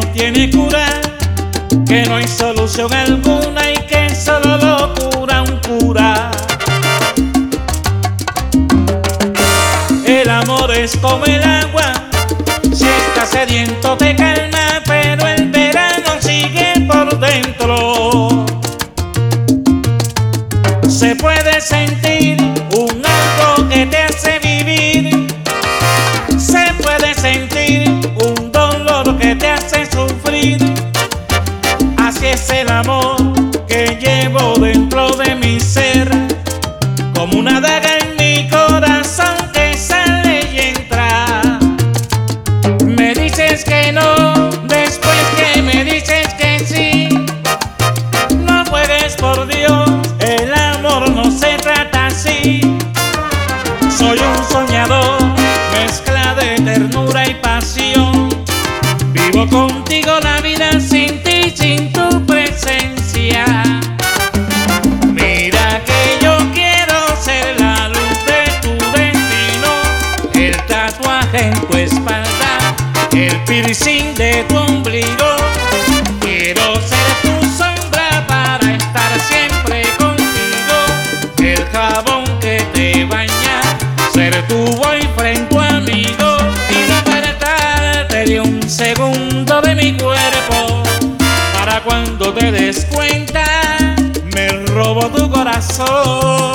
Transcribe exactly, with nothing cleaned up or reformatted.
tiene cura, que no hay solución alguna y que solo lo cura un cura. El amor es como el agua, si estás sediento te calma, pero el verano sigue por dentro. Se puede sentir un algo que te hace vivir, se puede sentir un dolor que te hace sufrir. Así es el amor que llevo dentro de mi ser, como una daga en mi corazón que sale y entra. Me dices que no, después que me dices que sí. No puedes, por Dios, el amor no se trata así. Soy un soñador, mezcla de ternura y pasión. Vivo contigo la vida sin ti, sin tu presencia. Mira que yo quiero ser la luz de tu destino, el tatuaje en tu espalda, el piercing de tu ombligo. Quiero ser tu sombra para estar siempre contigo, el jabón que te baña, ser tu boyfriend, tu amigo, y no apartarte de un segundo de mi cuerpo. Para cuando te des cuenta, me robo tu corazón.